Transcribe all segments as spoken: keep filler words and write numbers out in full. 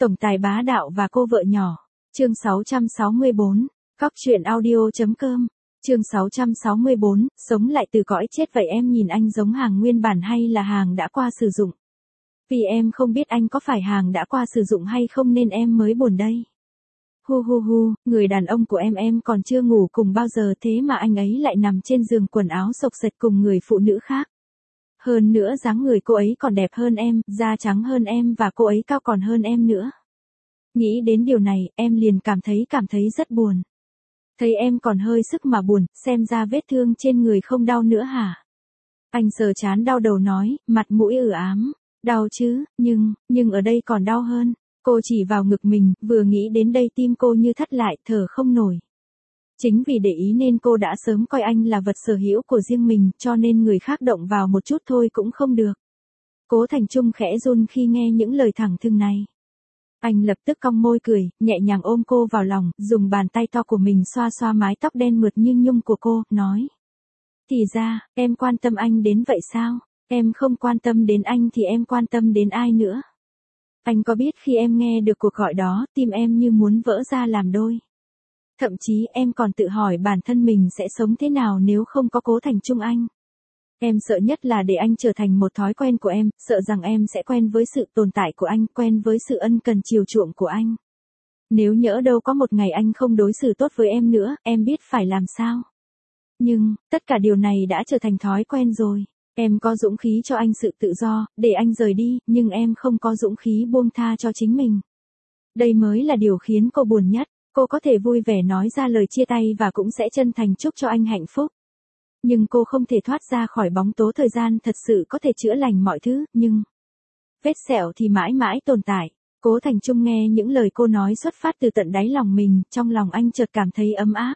Tổng tài bá đạo và cô vợ nhỏ. Chương sáu trăm sáu mươi bốn. Cóc truyện audio.com. Chương sáu trăm sáu mươi bốn. Sống lại từ cõi chết vậy em nhìn anh giống hàng nguyên bản hay là hàng đã qua sử dụng? Vì em không biết anh có phải hàng đã qua sử dụng hay không nên em mới buồn đây. Hu hu hu, người đàn ông của em em còn chưa ngủ cùng bao giờ thế mà anh ấy lại nằm trên giường quần áo xộc xệch cùng người phụ nữ khác. Hơn nữa dáng người cô ấy còn đẹp hơn em, da trắng hơn em và cô ấy cao còn hơn em nữa. Nghĩ đến điều này, em liền cảm thấy cảm thấy rất buồn. Thấy em còn hơi sức mà buồn, xem ra vết thương trên người không đau nữa hả? Anh sờ trán đau đầu nói, mặt mũi ử ám. Đau chứ, nhưng, nhưng ở đây còn đau hơn. Cô chỉ vào ngực mình, vừa nghĩ đến đây tim cô như thắt lại, thở không nổi. Chính vì để ý nên cô đã sớm coi anh là vật sở hữu của riêng mình, cho nên người khác động vào một chút thôi cũng không được. Cố Thành Trung khẽ run khi nghe những lời thẳng thừng này. Anh lập tức cong môi cười, nhẹ nhàng ôm cô vào lòng, dùng bàn tay to của mình xoa xoa mái tóc đen mượt như nhung của cô, nói. Thì ra, em quan tâm anh đến vậy sao? Em không quan tâm đến anh thì em quan tâm đến ai nữa? Anh có biết khi em nghe được cuộc gọi đó, tim em như muốn vỡ ra làm đôi. Thậm chí em còn tự hỏi bản thân mình sẽ sống thế nào nếu không có Cố Thành Trung anh. Em sợ nhất là để anh trở thành một thói quen của em, sợ rằng em sẽ quen với sự tồn tại của anh, quen với sự ân cần chiều chuộng của anh. Nếu nhỡ đâu có một ngày anh không đối xử tốt với em nữa, em biết phải làm sao. Nhưng, tất cả điều này đã trở thành thói quen rồi. Em có dũng khí cho anh sự tự do, để anh rời đi, nhưng em không có dũng khí buông tha cho chính mình. Đây mới là điều khiến cô buồn nhất. Cô có thể vui vẻ nói ra lời chia tay và cũng sẽ chân thành chúc cho anh hạnh phúc. Nhưng cô không thể thoát ra khỏi bóng tố thời gian thật sự có thể chữa lành mọi thứ, nhưng vết sẹo thì mãi mãi tồn tại. Cố Thành Trung nghe những lời cô nói xuất phát từ tận đáy lòng mình, trong lòng anh chợt cảm thấy ấm áp.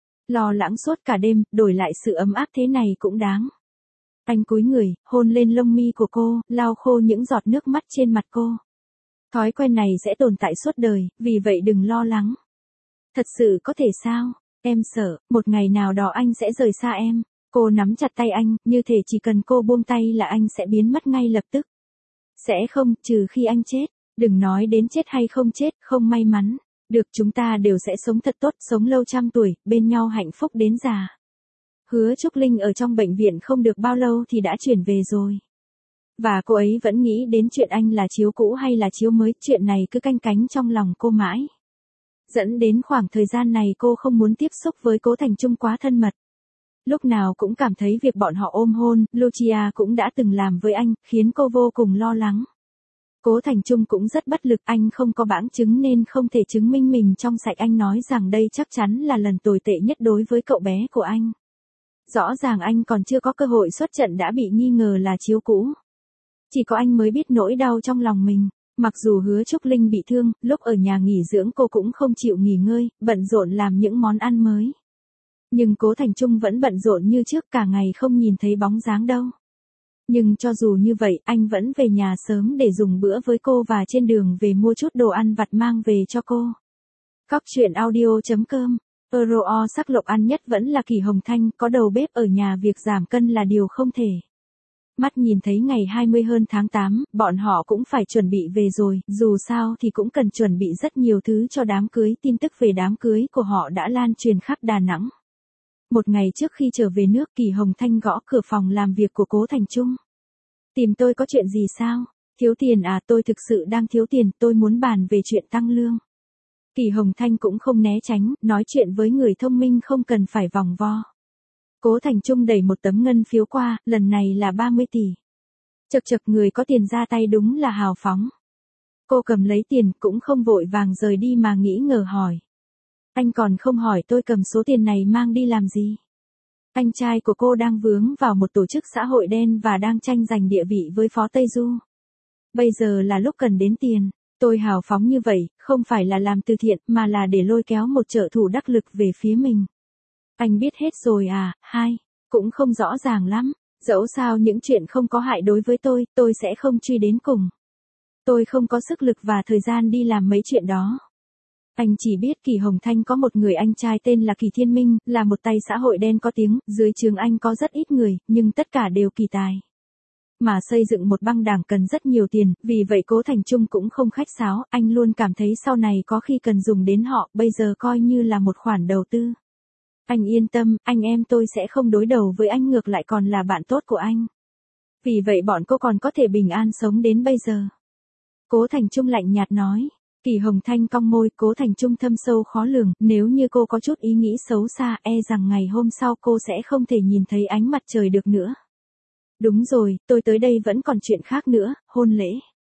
Lo lắng suốt cả đêm, đổi lại sự ấm áp thế này cũng đáng. Anh cúi người, hôn lên lông mi của cô, lau khô những giọt nước mắt trên mặt cô. Thói quen này sẽ tồn tại suốt đời, vì vậy đừng lo lắng. Thật sự có thể sao? Em sợ, một ngày nào đó anh sẽ rời xa em. Cô nắm chặt tay anh, như thể chỉ cần cô buông tay là anh sẽ biến mất ngay lập tức. Sẽ không, trừ khi anh chết. Đừng nói đến chết hay không chết, không may mắn. Được, chúng ta đều sẽ sống thật tốt, sống lâu trăm tuổi, bên nhau hạnh phúc đến già. Hứa Trúc Linh ở trong bệnh viện không được bao lâu thì đã chuyển về rồi. Và cô ấy vẫn nghĩ đến chuyện anh là chiếu cũ hay là chiếu mới, chuyện này cứ canh cánh trong lòng cô mãi. Dẫn đến khoảng thời gian này cô không muốn tiếp xúc với Cố Thành Trung quá thân mật. Lúc nào cũng cảm thấy việc bọn họ ôm hôn, Lucia cũng đã từng làm với anh, khiến cô vô cùng lo lắng. Cố Thành Trung cũng rất bất lực, anh không có bảng chứng nên không thể chứng minh mình trong sạch. Anh nói rằng đây chắc chắn là lần tồi tệ nhất đối với cậu bé của anh. Rõ ràng anh còn chưa có cơ hội xuất trận đã bị nghi ngờ là chiếu cũ. Chỉ có anh mới biết nỗi đau trong lòng mình. Mặc dù Hứa Trúc Linh bị thương, lúc ở nhà nghỉ dưỡng cô cũng không chịu nghỉ ngơi, bận rộn làm những món ăn mới. Nhưng Cố Thành Trung vẫn bận rộn như trước, cả ngày không nhìn thấy bóng dáng đâu. Nhưng cho dù như vậy, anh vẫn về nhà sớm để dùng bữa với cô và trên đường về mua chút đồ ăn vặt mang về cho cô. Cóc truyện audio.com. Euro sắc lộc ăn nhất vẫn là Kỳ Hồng Thanh, có đầu bếp ở nhà việc giảm cân là điều không thể. Mắt nhìn thấy ngày hai mươi hơn tháng tám, bọn họ cũng phải chuẩn bị về rồi, dù sao thì cũng cần chuẩn bị rất nhiều thứ cho đám cưới. Tin tức về đám cưới của họ đã lan truyền khắp Đà Nẵng. Một ngày trước khi trở về nước, Kỳ Hồng Thanh gõ cửa phòng làm việc của Cố Thành Trung. Tìm tôi có chuyện gì sao? Thiếu tiền à? Tôi thực sự đang thiếu tiền, tôi muốn bàn về chuyện tăng lương. Kỳ Hồng Thanh cũng không né tránh, nói chuyện với người thông minh không cần phải vòng vo. Cố Thành Trung đẩy một tấm ngân phiếu qua, lần này là ba mươi tỷ. Chật chật, người có tiền ra tay đúng là hào phóng. Cô cầm lấy tiền, cũng không vội vàng rời đi mà nghĩ ngờ hỏi. Anh còn không hỏi tôi cầm số tiền này mang đi làm gì? Anh trai của cô đang vướng vào một tổ chức xã hội đen và đang tranh giành địa vị với Phó Tây Du. Bây giờ là lúc cần đến tiền. Tôi hào phóng như vậy, không phải là làm từ thiện, mà là để lôi kéo một trợ thủ đắc lực về phía mình. Anh biết hết rồi à? Hai, cũng không rõ ràng lắm. Dẫu sao những chuyện không có hại đối với tôi, tôi sẽ không truy đến cùng. Tôi không có sức lực và thời gian đi làm mấy chuyện đó. Anh chỉ biết Kỳ Hồng Thanh có một người anh trai tên là Kỳ Thiên Minh, là một tay xã hội đen có tiếng, dưới trướng anh có rất ít người, nhưng tất cả đều kỳ tài. Mà xây dựng một băng đảng cần rất nhiều tiền, vì vậy Cố Thành Trung cũng không khách sáo, anh luôn cảm thấy sau này có khi cần dùng đến họ, bây giờ coi như là một khoản đầu tư. Anh yên tâm, anh em tôi sẽ không đối đầu với anh, ngược lại còn là bạn tốt của anh. Vì vậy bọn cô còn có thể bình an sống đến bây giờ. Cố Thành Trung lạnh nhạt nói. Kỳ Hồng Thanh cong môi, Cố Thành Trung thâm sâu khó lường, nếu như cô có chút ý nghĩ xấu xa, e rằng ngày hôm sau cô sẽ không thể nhìn thấy ánh mặt trời được nữa. Đúng rồi, tôi tới đây vẫn còn chuyện khác nữa, hôn lễ.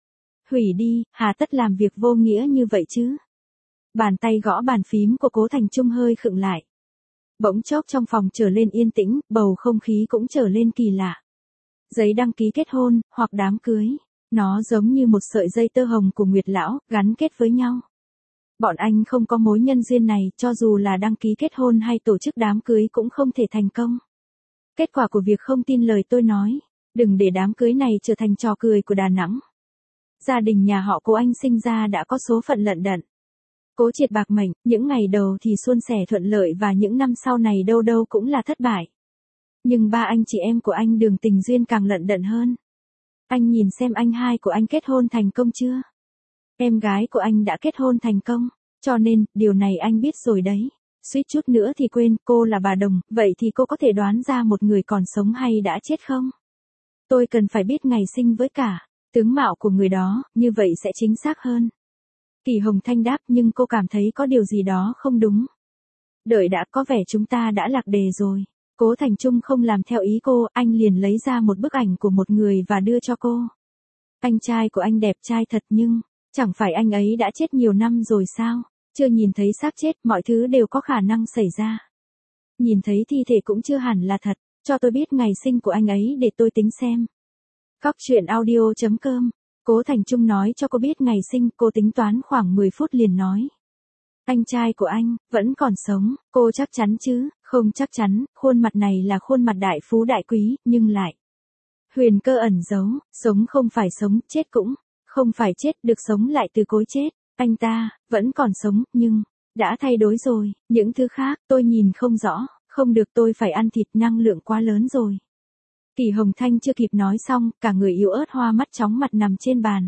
Hủy đi, hà tất làm việc vô nghĩa như vậy chứ. Bàn tay gõ bàn phím của Cố Thành Trung hơi khựng lại. Bỗng chốc trong phòng trở lên yên tĩnh, bầu không khí cũng trở lên kỳ lạ. Giấy đăng ký kết hôn, hoặc đám cưới. Nó giống như một sợi dây tơ hồng của Nguyệt Lão, gắn kết với nhau. Bọn anh không có mối nhân duyên này, cho dù là đăng ký kết hôn hay tổ chức đám cưới cũng không thể thành công. Kết quả của việc không tin lời tôi nói, đừng để đám cưới này trở thành trò cười của Đà Nẵng. Gia đình nhà họ Cố anh sinh ra đã có số phận lận đận. Cố Triệt bạc mệnh, những ngày đầu thì suôn sẻ thuận lợi và những năm sau này đâu đâu cũng là thất bại. Nhưng ba anh chị em của anh đường tình duyên càng lận đận hơn. Anh nhìn xem anh hai của anh kết hôn thành công chưa? Em gái của anh đã kết hôn thành công, cho nên, điều này anh biết rồi đấy. Suýt chút nữa thì quên, cô là bà Đồng, vậy thì cô có thể đoán ra một người còn sống hay đã chết không? Tôi cần phải biết ngày sinh với cả tướng mạo của người đó, như vậy sẽ chính xác hơn. Kỳ Hồng Thanh đáp, nhưng cô cảm thấy có điều gì đó không đúng. Đợi đã, có vẻ chúng ta đã lạc đề rồi. Cố Thành Trung không làm theo ý cô, anh liền lấy ra một bức ảnh của một người và đưa cho cô. Anh trai của anh đẹp trai thật nhưng, chẳng phải anh ấy đã chết nhiều năm rồi sao? Chưa nhìn thấy xác chết, mọi thứ đều có khả năng xảy ra. Nhìn thấy thi thể cũng chưa hẳn là thật, cho tôi biết ngày sinh của anh ấy để tôi tính xem. Cóc truyện audio chấm com. Cố Thành Trung nói cho cô biết ngày sinh, cô tính toán khoảng mười phút liền nói. Anh trai của anh, vẫn còn sống, cô chắc chắn chứ? Không chắc chắn, khuôn mặt này là khuôn mặt đại phú đại quý, nhưng lại huyền cơ ẩn giấu, sống không phải sống, chết cũng không phải chết, được sống lại từ cối chết. Anh ta, vẫn còn sống, nhưng đã thay đổi rồi, những thứ khác, tôi nhìn không rõ, không được, tôi phải ăn thịt, năng lượng quá lớn rồi. Kỳ Hồng Thanh chưa kịp nói xong, cả người yếu ớt hoa mắt chóng mặt nằm trên bàn.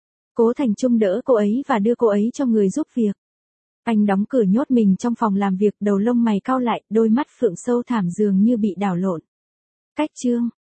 Cố Thành Trung đỡ cô ấy và đưa cô ấy cho người giúp việc. Anh đóng cửa nhốt mình trong phòng làm việc, đầu lông mày cau lại, đôi mắt phượng sâu thẳm dường như bị đảo lộn. Cách chương